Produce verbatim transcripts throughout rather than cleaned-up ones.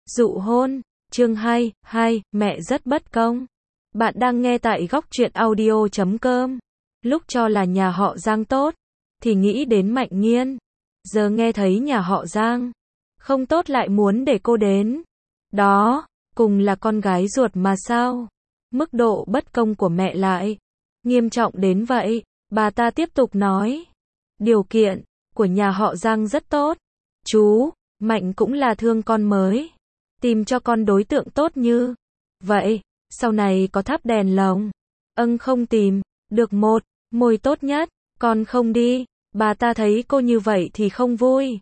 Dụ hôn, chương hai, hai, mẹ rất bất công. Bạn đang nghe tại góc truyện audio chấm com. Lúc cho là nhà họ Giang tốt, thì nghĩ đến Mạnh Nghiên. Giờ nghe thấy nhà họ Giang không tốt lại muốn để cô đến. Đó, cùng là con gái ruột mà sao? Mức độ bất công của mẹ lại nghiêm trọng đến vậy. Bà ta tiếp tục nói. Điều kiện của nhà họ Giang rất tốt. Chú, Mạnh cũng là thương con mới. Tìm cho con đối tượng tốt như vậy, sau này có thắp đèn lồng. Âng không tìm được một môi tốt nhất, con không đi. Bà ta thấy cô như vậy thì không vui.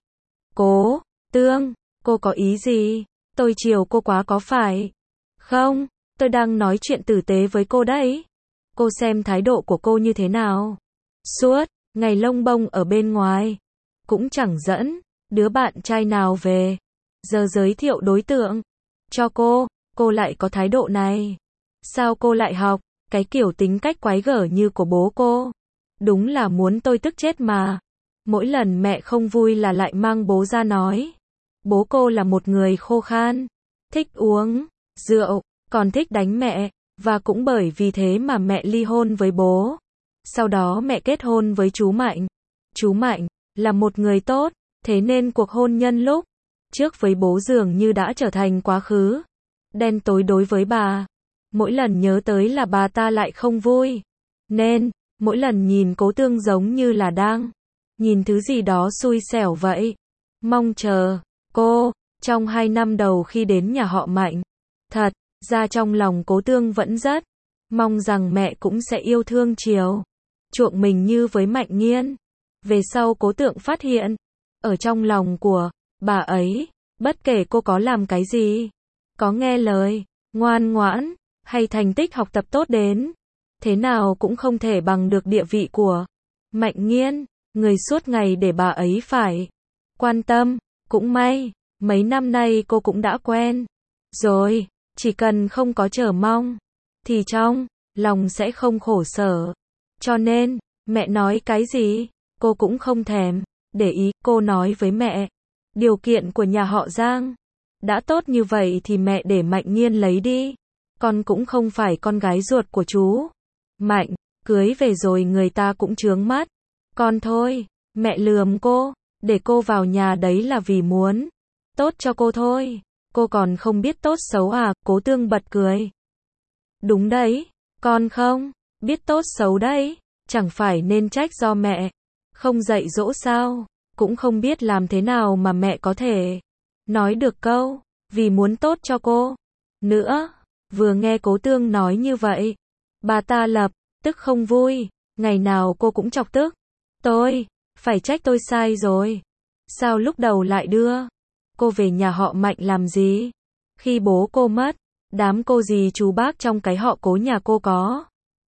Cố Tương, cô có ý gì? Tôi chiều cô quá có phải không? Tôi đang nói chuyện tử tế với cô đấy. Cô xem thái độ của cô như thế nào? Suốt ngày lông bông ở bên ngoài, cũng chẳng dẫn đứa bạn trai nào về. Giờ giới thiệu đối tượng cho cô, cô lại có thái độ này. Sao cô lại học cái kiểu tính cách quái gở như của bố cô? Đúng là muốn tôi tức chết mà. Mỗi lần mẹ không vui là lại mang bố ra nói. Bố cô là một người khô khan, thích uống rượu, còn thích đánh mẹ, và cũng bởi vì thế mà mẹ ly hôn với bố. Sau đó mẹ kết hôn với chú Mạnh. Chú Mạnh là một người tốt, thế nên cuộc hôn nhân lúc trước với bố dường như đã trở thành quá khứ đen tối đối với bà. Mỗi lần nhớ tới là bà ta lại không vui. Nên, mỗi lần nhìn Cố Tương giống như là đang nhìn thứ gì đó xui xẻo vậy. Mong chờ cô, trong hai năm đầu khi đến nhà họ Mạnh. Thật ra trong lòng Cố Tương vẫn rất mong rằng mẹ cũng sẽ yêu thương chiều chuộng mình như với Mạnh Nghiên. Về sau Cố Tượng phát hiện, ở trong lòng của bà ấy, bất kể cô có làm cái gì, có nghe lời, ngoan ngoãn, hay thành tích học tập tốt đến thế nào cũng không thể bằng được địa vị của Mạnh Nghiên, người suốt ngày để bà ấy phải quan tâm. Cũng may, mấy năm nay cô cũng đã quen rồi, chỉ cần không có chờ mong, thì trong lòng sẽ không khổ sở. Cho nên, mẹ nói cái gì, cô cũng không thèm để ý. Cô nói với mẹ, điều kiện của nhà họ Giang đã tốt như vậy thì mẹ để Mạnh Nghiên lấy đi. Con cũng không phải con gái ruột của chú Mạnh, cưới về rồi người ta cũng chướng mắt con thôi. Mẹ lườm cô, để cô vào nhà đấy là vì muốn tốt cho cô thôi. Cô còn không biết tốt xấu à? Cố Tương bật cười. Đúng đấy, con không biết tốt xấu đấy. Chẳng phải nên trách do mẹ không dạy dỗ sao? Cũng không biết làm thế nào mà mẹ có thể nói được câu vì muốn tốt cho cô nữa. Vừa nghe Cố Tương nói như vậy, bà ta lập tức không vui. Ngày nào cô cũng chọc tức tôi, phải trách tôi sai rồi. Sao lúc đầu lại đưa cô về nhà họ Mạnh làm gì? Khi bố cô mất, đám cô dì chú bác trong cái họ Cố nhà cô có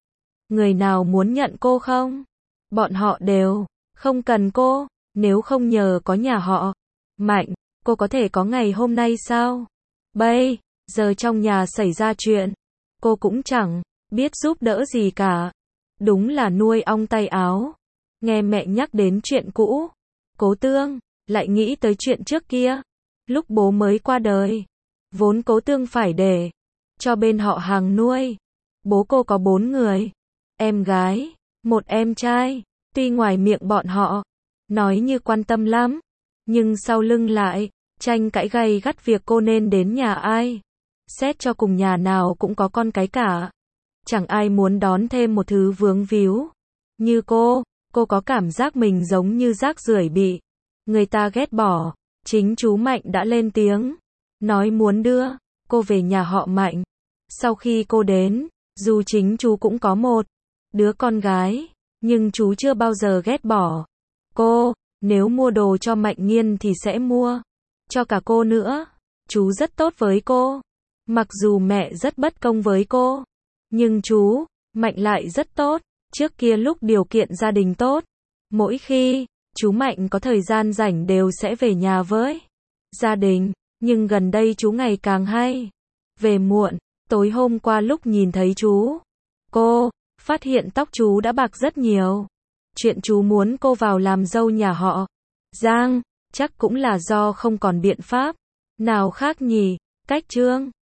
người nào muốn nhận cô không? Bọn họ đều không cần cô. Nếu không nhờ có nhà họ Mạnh, cô có thể có ngày hôm nay sao? Bây giờ trong nhà xảy ra chuyện, cô cũng chẳng biết giúp đỡ gì cả. Đúng là nuôi ong tay áo. Nghe mẹ nhắc đến chuyện cũ, Cố Tương lại nghĩ tới chuyện trước kia, lúc bố mới qua đời. Vốn Cố Tương phải để cho bên họ hàng nuôi. Bố cô có bốn người em gái, một em trai. Tuy ngoài miệng bọn họ nói như quan tâm lắm, nhưng sau lưng lại tranh cãi gay gắt việc cô nên đến nhà ai. Xét cho cùng nhà nào cũng có con cái cả. Chẳng ai muốn đón thêm một thứ vướng víu như cô. Cô có cảm giác mình giống như rác rưởi bị người ta ghét bỏ. Chính chú Mạnh đã lên tiếng, nói muốn đưa cô về nhà họ Mạnh. Sau khi cô đến, dù chính chú cũng có một đứa con gái, nhưng chú chưa bao giờ ghét bỏ cô. Nếu mua đồ cho Mạnh Nghiên thì sẽ mua cho cả cô nữa. Chú rất tốt với cô. Mặc dù mẹ rất bất công với cô, nhưng chú Mạnh lại rất tốt. Trước kia lúc điều kiện gia đình tốt, mỗi khi chú Mạnh có thời gian rảnh đều sẽ về nhà với gia đình. Nhưng gần đây chú ngày càng hay về muộn. Tối hôm qua lúc nhìn thấy chú, cô phát hiện tóc chú đã bạc rất nhiều. Chuyện chú muốn cô vào làm dâu nhà họ Giang, chắc cũng là do không còn biện pháp Nào khác nhỉ? Cách trương.